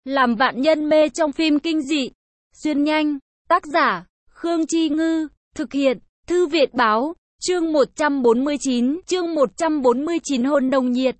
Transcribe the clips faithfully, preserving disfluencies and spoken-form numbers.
Làm vạn nhân mê trong phim kinh dị. Xuyên nhanh. Tác giả, Khương Chi Ngư. Thực hiện, Thư Viện Báo. Chương một trăm bốn mươi chín, chương một trăm bốn mươi chín hôn nồng nhiệt.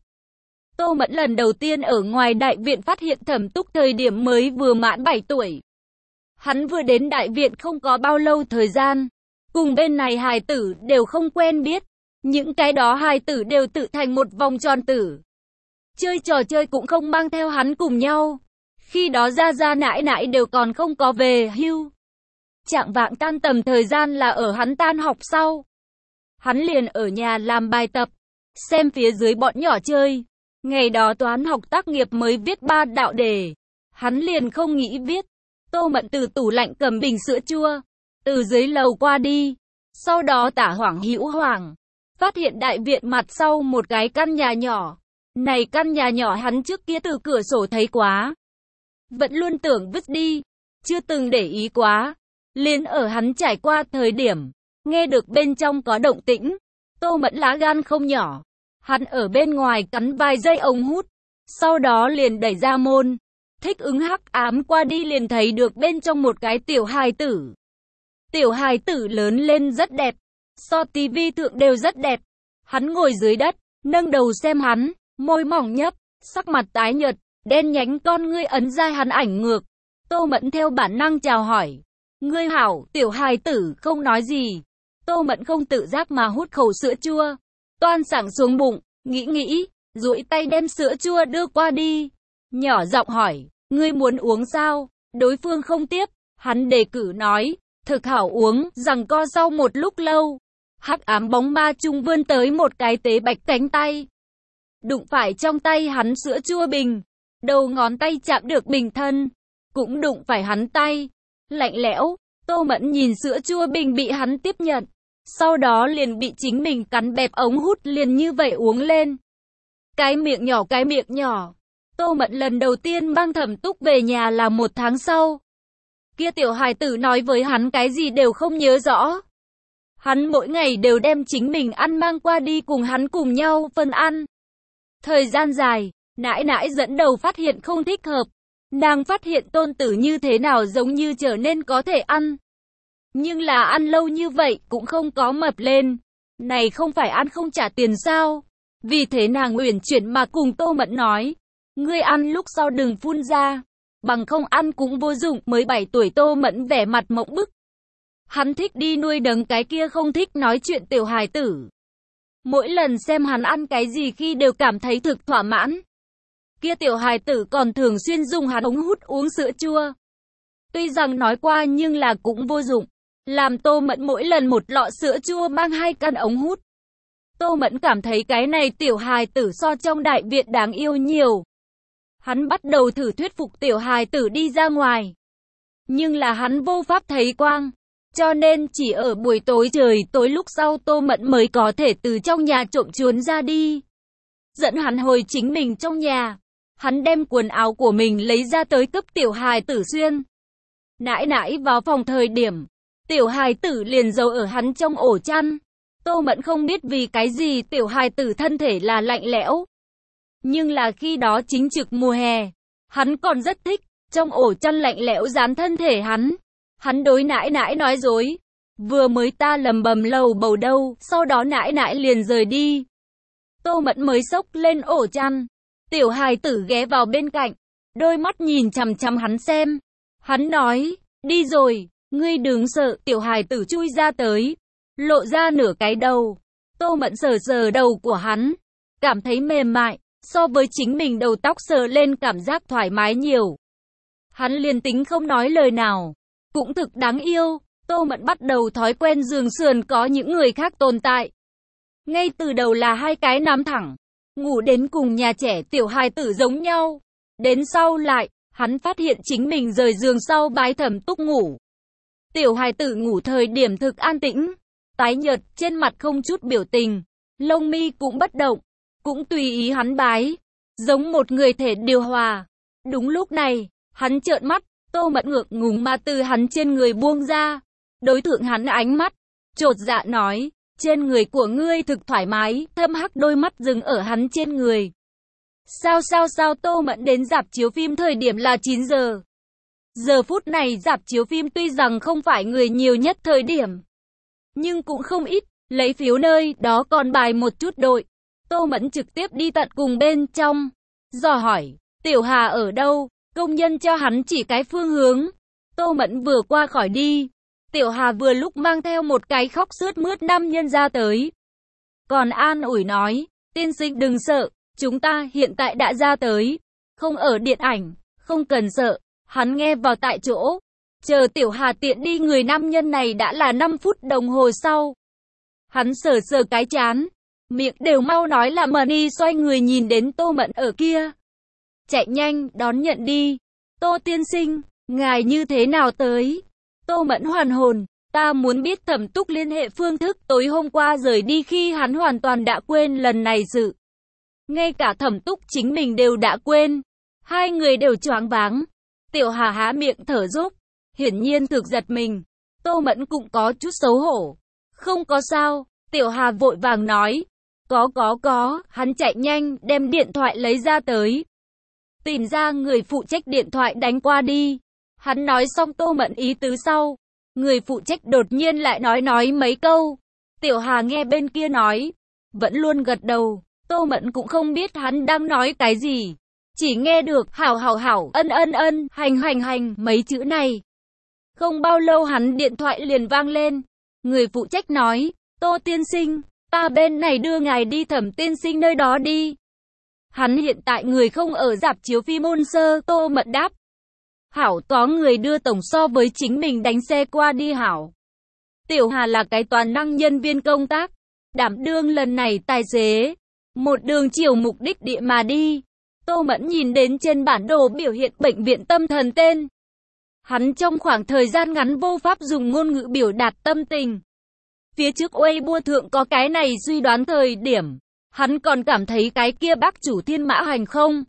Tô Mẫn lần đầu tiên ở ngoài đại viện phát hiện Thẩm Túc thời điểm mới vừa mãn bảy tuổi. Hắn vừa đến đại viện không có bao lâu thời gian, cùng bên này hài tử đều không quen biết. Những cái đó hài tử đều tự thành một vòng tròn tử. Chơi trò chơi cũng không mang theo hắn cùng nhau. Khi đó gia gia nãi nãi đều còn không có về hưu. Chạng vạng tan tầm thời gian là ở hắn tan học sau. Hắn liền ở nhà làm bài tập, xem phía dưới bọn nhỏ chơi. Ngày đó toán học tác nghiệp mới viết ba đạo đề. Hắn liền không nghĩ viết. Tô Mẫn từ tủ lạnh cầm bình sữa chua, từ dưới lầu qua đi. Sau đó tả hoảng hữu hoảng, phát hiện đại viện mặt sau một cái căn nhà nhỏ. Này căn nhà nhỏ hắn trước kia từ cửa sổ thấy quá, vẫn luôn tưởng vứt đi, chưa từng để ý quá. Liền ở hắn trải qua thời điểm, nghe được bên trong có động tĩnh. Tô Mẫn lá gan không nhỏ, hắn ở bên ngoài cắn vài dây ống hút, sau đó liền đẩy ra môn, thích ứng hắc ám qua đi liền thấy được bên trong một cái tiểu hài tử. Tiểu hài tử lớn lên rất đẹp, so tivi thượng đều rất đẹp. Hắn ngồi dưới đất, nâng đầu xem hắn, môi mỏng nhấp, sắc mặt tái nhợt, đen nhánh con ngươi ấn ra hắn ảnh ngược. Tô Mẫn theo bản năng chào hỏi. Ngươi hảo, tiểu hài tử không nói gì. Tô Mẫn không tự giác mà hút khẩu sữa chua, toan sảng xuống bụng, nghĩ nghĩ, duỗi tay đem sữa chua đưa qua đi. Nhỏ giọng hỏi, ngươi muốn uống sao? Đối phương không tiếp, hắn đề cử nói, thực hảo uống. Giằng co sau một lúc lâu, hắc ám bóng ma trung vươn tới một cái tế bạch cánh tay, đụng phải trong tay hắn sữa chua bình. Đầu ngón tay chạm được bình thân, cũng đụng phải hắn tay, lạnh lẽo. Tô Mẫn nhìn sữa chua bình bị hắn tiếp nhận, sau đó liền bị chính mình cắn bẹp ống hút, liền như vậy uống lên. Cái miệng nhỏ cái miệng nhỏ. Tô Mẫn lần đầu tiên mang Thẩm Túc về nhà là một tháng sau. Kia tiểu hài tử nói với hắn cái gì đều không nhớ rõ. Hắn mỗi ngày đều đem chính mình ăn mang qua đi cùng hắn cùng nhau phân ăn. Thời gian dài, nãi nãi dẫn đầu phát hiện không thích hợp. Nàng phát hiện tôn tử như thế nào giống như trở nên có thể ăn. Nhưng là ăn lâu như vậy cũng không có mập lên. Này không phải ăn không trả tiền sao? Vì thế nàng uyển chuyển mà cùng Tô Mẫn nói, ngươi ăn lúc sau đừng phun ra, bằng không ăn cũng vô dụng. Mới bảy tuổi Tô Mẫn vẻ mặt mộng bức. Hắn thích đi nuôi nấng cái kia không thích nói chuyện tiểu hài tử. Mỗi lần xem hắn ăn cái gì khi đều cảm thấy thực thỏa mãn. Kia tiểu hài tử còn thường xuyên dùng hắn ống hút uống sữa chua. Tuy rằng nói qua nhưng là cũng vô dụng. Làm Tô Mẫn mỗi lần một lọ sữa chua mang hai căn ống hút. Tô Mẫn cảm thấy cái này tiểu hài tử so trong đại viện đáng yêu nhiều. Hắn bắt đầu thử thuyết phục tiểu hài tử đi ra ngoài. Nhưng là hắn vô pháp thấy quang. Cho nên chỉ ở buổi tối trời tối lúc sau Tô Mẫn mới có thể từ trong nhà trộm chuồn ra đi. Dẫn hắn hồi chính mình trong nhà. Hắn đem quần áo của mình lấy ra tới cấp tiểu hài tử xuyên. Nãi nãi vào phòng thời điểm, tiểu hài tử liền giấu ở hắn trong ổ chăn. Tô Mẫn không biết vì cái gì tiểu hài tử thân thể là lạnh lẽo. Nhưng là khi đó chính trực mùa hè, hắn còn rất thích, trong ổ chăn lạnh lẽo dán thân thể hắn. Hắn đối nãi nãi nói dối, vừa mới ta lầm bầm lầu bầu đâu, sau đó nãi nãi liền rời đi. Tô Mẫn mới xốc lên ổ chăn, tiểu hài tử ghé vào bên cạnh, đôi mắt nhìn chằm chằm hắn xem. Hắn nói, đi rồi, ngươi đừng sợ. Tiểu hài tử chui ra tới, lộ ra nửa cái đầu. Tô Mẫn sờ sờ đầu của hắn, cảm thấy mềm mại, so với chính mình đầu tóc sờ lên cảm giác thoải mái nhiều. Hắn liền tính không nói lời nào, cũng thực đáng yêu. Tô Mẫn bắt đầu thói quen giường sườn có những người khác tồn tại. Ngay từ đầu là hai cái nắm thẳng, ngủ đến cùng nhà trẻ tiểu hài tử giống nhau. Đến sau lại, hắn phát hiện chính mình rời giường sau bái Thẩm Túc ngủ. Tiểu hài tử ngủ thời điểm thực an tĩnh, tái nhợt, trên mặt không chút biểu tình, lông mi cũng bất động, cũng tùy ý hắn bái, giống một người thể điều hòa. Đúng lúc này, hắn trợn mắt, Tô Mẫn ngượng ngùng mà từ hắn trên người buông ra, đối thượng hắn ánh mắt, chột dạ nói, trên người của ngươi thực thoải mái. Thâm hắc đôi mắt dừng ở hắn trên người. Sao sao sao Tô Mẫn đến rạp chiếu phim thời điểm là chín giờ. Giờ phút này rạp chiếu phim tuy rằng không phải người nhiều nhất thời điểm, nhưng cũng không ít, lấy phiếu nơi đó còn bài một chút đội. Tô Mẫn trực tiếp đi tận cùng bên trong, dò hỏi, Tiểu Hà ở đâu? Công nhân cho hắn chỉ cái phương hướng. Tô Mẫn vừa qua khỏi đi, Tiểu Hà vừa lúc mang theo một cái khóc sướt mướt nam nhân ra tới. Còn an ủi nói, tiên sinh đừng sợ, chúng ta hiện tại đã ra tới, không ở điện ảnh, không cần sợ. Hắn nghe vào tại chỗ, chờ Tiểu Hà tiện đi người nam nhân này đã là năm phút đồng hồ sau. Hắn sờ sờ cái chán, miệng đều mau nói là money, xoay người nhìn đến Tô Mẫn ở kia. Chạy nhanh, đón nhận đi. Tô tiên sinh, ngài như thế nào tới? Tô Mẫn hoàn hồn, ta muốn biết Thẩm Túc liên hệ phương thức tối hôm qua rời đi khi hắn hoàn toàn đã quên lần này sự. Ngay cả Thẩm Túc chính mình đều đã quên. Hai người đều choáng váng. Tiểu Hà há miệng thở dốc, hiển nhiên thực giật mình. Tô Mẫn cũng có chút xấu hổ. Không có sao, Tiểu Hà vội vàng nói. Có có có, hắn chạy nhanh, đem điện thoại lấy ra tới. Tìm ra người phụ trách điện thoại đánh qua đi. Hắn nói xong Tô Mẫn ý tứ sau. Người phụ trách đột nhiên lại nói nói mấy câu. Tiểu Hà nghe bên kia nói, vẫn luôn gật đầu. Tô Mẫn cũng không biết hắn đang nói cái gì. Chỉ nghe được hảo hảo hảo, ân ân ân, hành hành hành, mấy chữ này. Không bao lâu hắn điện thoại liền vang lên. Người phụ trách nói, Tô tiên sinh, ta bên này đưa ngài đi Thẩm tiên sinh nơi đó đi. Hắn hiện tại người không ở rạp chiếu phim Môn Sơ. Tô Mẫn đáp. Hảo, có người đưa tổng so với chính mình đánh xe qua đi hảo. Tiểu Hà là cái toàn năng nhân viên công tác, đảm đương lần này tài xế. Một đường chiều mục đích địa mà đi. Tô Mẫn nhìn đến trên bản đồ biểu hiện bệnh viện tâm thần tên. Hắn trong khoảng thời gian ngắn vô pháp dùng ngôn ngữ biểu đạt tâm tình. Phía trước Weibo thượng có cái này suy đoán thời điểm. Hắn còn cảm thấy cái kia bác chủ Thiên Mã Hành không.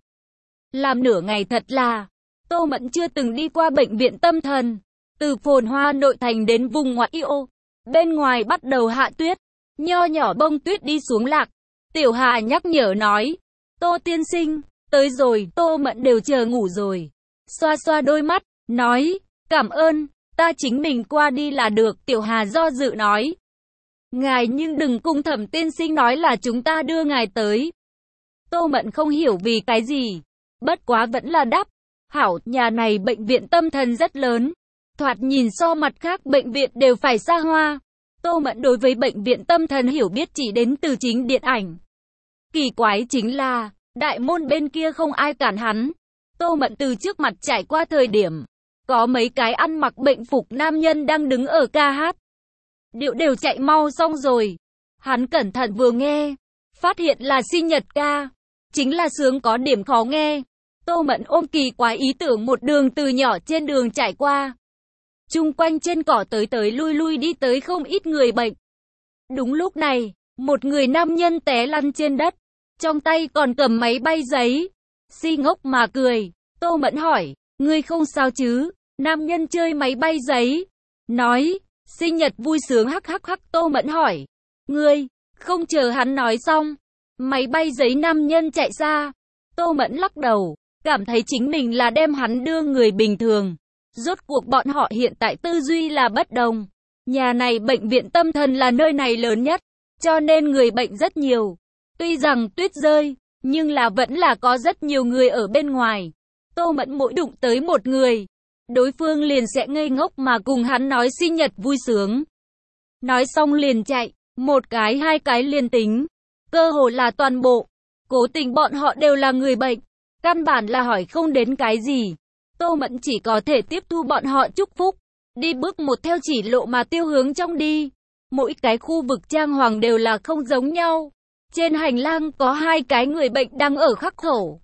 Làm nửa ngày thật là. Tô Mẫn chưa từng đi qua bệnh viện tâm thần. Từ phồn hoa nội thành đến vùng ngoại ô. Bên ngoài bắt đầu hạ tuyết. Nho nhỏ bông tuyết đi xuống lạc. Tiểu Hà nhắc nhở nói. Tô tiên sinh, tới rồi. Tô Mẫn đều chờ ngủ rồi. Xoa xoa đôi mắt, nói. Cảm ơn, ta chính mình qua đi là được. Tiểu Hà do dự nói. Ngài nhưng đừng cùng Thẩm tiên sinh nói là chúng ta đưa ngài tới. Tô Mẫn không hiểu vì cái gì. Bất quá vẫn là đáp. Hảo, nhà này bệnh viện tâm thần rất lớn. Thoạt nhìn so mặt khác bệnh viện đều phải xa hoa. Tô Mẫn đối với bệnh viện tâm thần hiểu biết chỉ đến từ chính điện ảnh. Kỳ quái chính là, đại môn bên kia không ai cản hắn. Tô Mẫn từ trước mặt trải qua thời điểm. Có mấy cái ăn mặc bệnh phục nam nhân đang đứng ở ca hát. Điệu đều chạy mau xong rồi. Hắn cẩn thận vừa nghe. Phát hiện là sinh nhật ca. Chính là sướng có điểm khó nghe. Tô Mẫn ôm kỳ quái ý tưởng một đường từ nhỏ trên đường trải qua. Chung quanh trên cỏ tới tới lui lui đi tới không ít người bệnh. Đúng lúc này, một người nam nhân té lăn trên đất. Trong tay còn cầm máy bay giấy. Si ngốc mà cười. Tô Mẫn hỏi, ngươi không sao chứ? Nam nhân chơi máy bay giấy. Nói, sinh nhật vui sướng hắc hắc hắc. Tô Mẫn hỏi, ngươi, không chờ hắn nói xong. Máy bay giấy nam nhân chạy xa. Tô Mẫn lắc đầu. Cảm thấy chính mình là đem hắn đưa người bình thường. Rốt cuộc bọn họ hiện tại tư duy là bất đồng. Nhà này bệnh viện tâm thần là nơi này lớn nhất, cho nên người bệnh rất nhiều. Tuy rằng tuyết rơi, nhưng là vẫn là có rất nhiều người ở bên ngoài. Tô Mẫn mỗi đụng tới một người, đối phương liền sẽ ngây ngốc mà cùng hắn nói sinh nhật vui sướng. Nói xong liền chạy, một cái hai cái liền tính. Cơ hồ là toàn bộ. Cố tình bọn họ đều là người bệnh. Căn bản là hỏi không đến cái gì. Tô Mẫn chỉ có thể tiếp thu bọn họ chúc phúc. Đi bước một theo chỉ lộ mà tiêu hướng trong đi. Mỗi cái khu vực trang hoàng đều là không giống nhau. Trên hành lang có hai cái người bệnh đang ở khắc khẩu.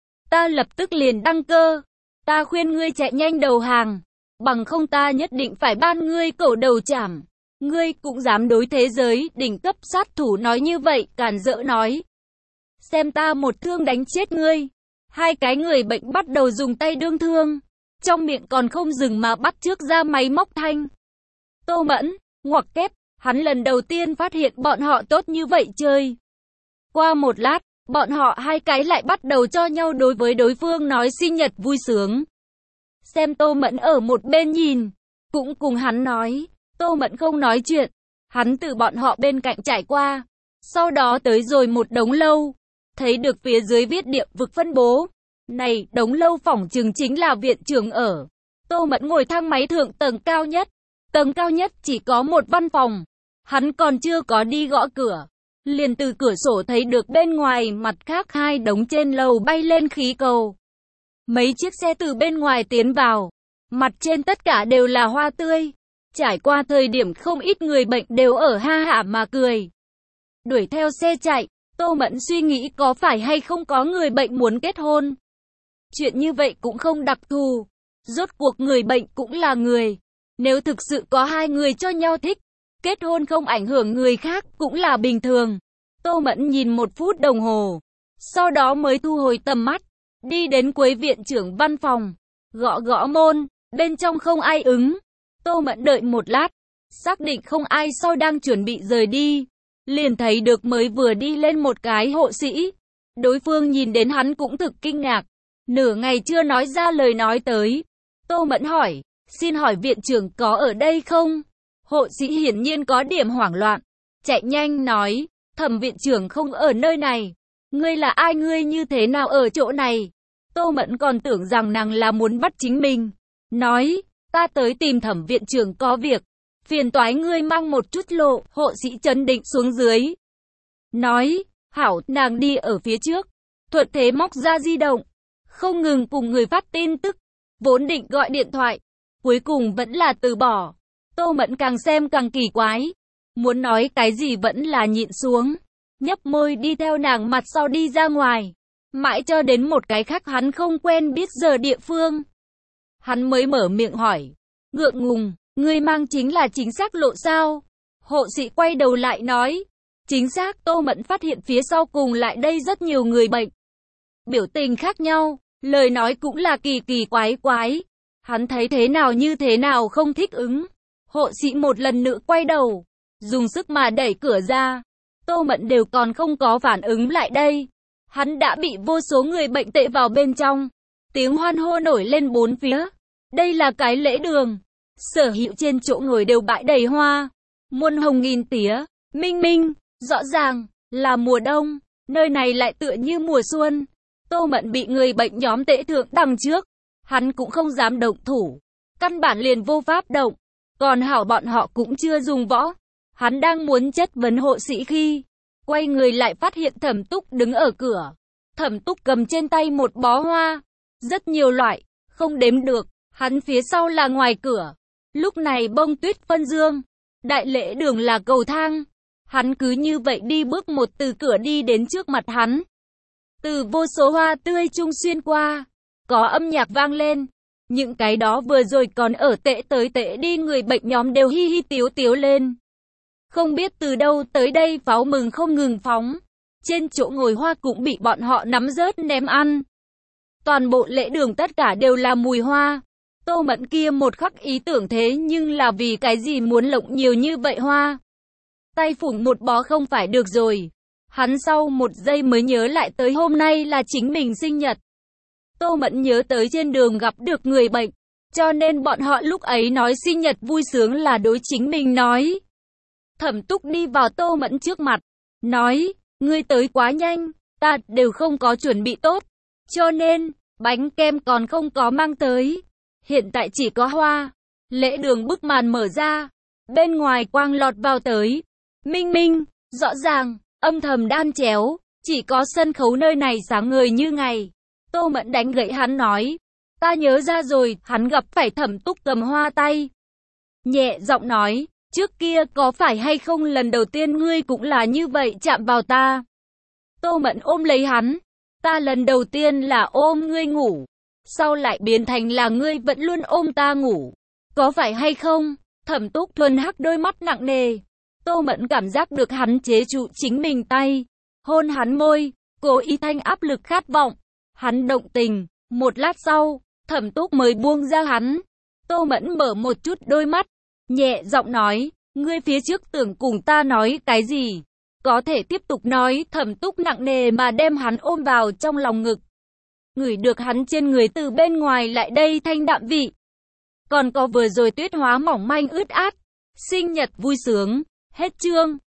Ta lập tức liền đăng cơ. Ta khuyên ngươi chạy nhanh đầu hàng. Bằng không ta nhất định phải ban ngươi cổ đầu chảm. Ngươi cũng dám đối thế giới đỉnh cấp sát thủ nói như vậy, cản rỡ nói. Xem ta một thương đánh chết ngươi. Hai cái người bệnh bắt đầu dùng tay đương thương. Trong miệng còn không dừng mà bắt chước ra máy móc thanh. Tô Mẫn, ngoặc kép, hắn lần đầu tiên phát hiện bọn họ tốt như vậy chơi. Qua một lát, bọn họ hai cái lại bắt đầu cho nhau đối với đối phương nói sinh nhật vui sướng. Xem Tô Mẫn ở một bên nhìn, cũng cùng hắn nói. Tô Mẫn không nói chuyện, hắn từ bọn họ bên cạnh trải qua, sau đó tới rồi một đống lâu, thấy được phía dưới viết địa vực phân bố. Này, đống lâu phỏng chừng chính là viện trưởng ở. Tô Mẫn ngồi thang máy thượng tầng cao nhất, tầng cao nhất chỉ có một văn phòng, hắn còn chưa có đi gõ cửa, liền từ cửa sổ thấy được bên ngoài mặt khác hai đống trên lầu bay lên khí cầu. Mấy chiếc xe từ bên ngoài tiến vào, mặt trên tất cả đều là hoa tươi. Trải qua thời điểm không ít người bệnh đều ở ha hả mà cười. Đuổi theo xe chạy, Tô Mẫn suy nghĩ có phải hay không có người bệnh muốn kết hôn. Chuyện như vậy cũng không đặc thù, rốt cuộc người bệnh cũng là người. Nếu thực sự có hai người cho nhau thích, kết hôn không ảnh hưởng người khác cũng là bình thường. Tô Mẫn nhìn một phút đồng hồ, sau đó mới thu hồi tầm mắt, đi đến cuối viện trưởng văn phòng, gõ gõ môn, bên trong không ai ứng. Tô Mẫn đợi một lát, xác định không ai sau đang chuẩn bị rời đi, liền thấy được mới vừa đi lên một cái hộ sĩ. Đối phương nhìn đến hắn cũng thực kinh ngạc, nửa ngày chưa nói ra lời nói tới. Tô Mẫn hỏi, xin hỏi viện trưởng có ở đây không? Hộ sĩ hiển nhiên có điểm hoảng loạn, chạy nhanh nói, Thẩm viện trưởng không ở nơi này. Ngươi là ai, ngươi như thế nào ở chỗ này? Tô Mẫn còn tưởng rằng nàng là muốn bắt chính mình, nói, ta tới tìm Thẩm viện trưởng có việc, phiền toái ngươi mang một chút lộ. Hộ sĩ trấn định xuống dưới, nói, hảo. Nàng đi ở phía trước, thuận thế móc ra di động, không ngừng cùng người phát tin tức, vốn định gọi điện thoại, cuối cùng vẫn là từ bỏ. Tô Mẫn càng xem càng kỳ quái, muốn nói cái gì vẫn là nhịn xuống, nhấp môi đi theo nàng mặt sau đi ra ngoài, mãi cho đến một cái khác hắn không quen biết giờ địa phương. Hắn mới mở miệng hỏi, ngượng ngùng, ngươi mang chính là chính xác lộ sao? Hộ sĩ quay đầu lại nói, chính xác. Tô Mẫn phát hiện phía sau cùng lại đây rất nhiều người bệnh, biểu tình khác nhau, lời nói cũng là kỳ kỳ quái quái. Hắn thấy thế nào như thế nào không thích ứng. Hộ sĩ một lần nữa quay đầu, dùng sức mà đẩy cửa ra. Tô Mẫn đều còn không có phản ứng lại đây, hắn đã bị vô số người bệnh tệ vào bên trong. Tiếng hoan hô nổi lên bốn phía. Đây là cái lễ đường, sở hữu trên chỗ ngồi đều bãi đầy hoa, muôn hồng nghìn tía, minh minh. Rõ ràng là mùa đông, nơi này lại tựa như mùa xuân. Tô Mẫn bị người bệnh nhóm tệ thượng đằng trước, hắn cũng không dám động thủ, căn bản liền vô pháp động. Còn hảo bọn họ cũng chưa dùng võ. Hắn đang muốn chất vấn hộ sĩ khi quay người lại phát hiện Thẩm Túc đứng ở cửa. Thẩm Túc cầm trên tay một bó hoa, rất nhiều loại, không đếm được. Hắn phía sau là ngoài cửa, lúc này bông tuyết phân dương, đại lễ đường là cầu thang. Hắn cứ như vậy đi bước một từ cửa đi đến trước mặt hắn. Từ vô số hoa tươi trung xuyên qua, có âm nhạc vang lên. Những cái đó vừa rồi còn ở tệ tới tệ đi người bệnh nhóm đều hi hi tiếu tiếu lên. Không biết từ đâu tới đây pháo mừng không ngừng phóng. Trên chỗ ngồi hoa cũng bị bọn họ nắm rớt ném ăn. Toàn bộ lễ đường tất cả đều là mùi hoa. Tô Mẫn kia một khắc ý tưởng thế nhưng là vì cái gì muốn lộng nhiều như vậy hoa. Tay phủng một bó không phải được rồi. Hắn sau một giây mới nhớ lại tới hôm nay là chính mình sinh nhật. Tô Mẫn nhớ tới trên đường gặp được người bệnh, cho nên bọn họ lúc ấy nói sinh nhật vui sướng là đối chính mình nói. Thẩm Túc đi vào Tô Mẫn trước mặt, nói, ngươi tới quá nhanh, ta đều không có chuẩn bị tốt, cho nên, bánh kem còn không có mang tới, hiện tại chỉ có hoa. Lễ đường bức màn mở ra, bên ngoài quang lọt vào tới, minh minh, rõ ràng, âm thầm đan chéo, chỉ có sân khấu nơi này sáng ngời như ngày. Tô Mẫn đánh gậy hắn nói, ta nhớ ra rồi. Hắn gặp phải Thẩm Túc cầm hoa tay, nhẹ giọng nói, trước kia có phải hay không lần đầu tiên ngươi cũng là như vậy chạm vào ta? Tô Mẫn ôm lấy hắn, ta lần đầu tiên là ôm ngươi ngủ, sau lại biến thành là ngươi vẫn luôn ôm ta ngủ, có phải hay không? Thẩm Túc thuần hắc đôi mắt nặng nề. Tô Mẫn cảm giác được hắn chế trụ chính mình tay, hôn hắn môi, cố ý thanh áp lực khát vọng. Hắn động tình, một lát sau, Thẩm Túc mới buông ra hắn. Tô Mẫn mở một chút đôi mắt, nhẹ giọng nói, ngươi phía trước tưởng cùng ta nói cái gì? có thể tiếp tục nói, Thẩm Túc nặng nề mà đem hắn ôm vào trong lòng ngực. Ngửi được hắn trên người từ bên ngoài lại đây thanh đạm vị. Còn có vừa rồi tuyết hóa mỏng manh ướt át. Sinh nhật vui sướng. Hết chương.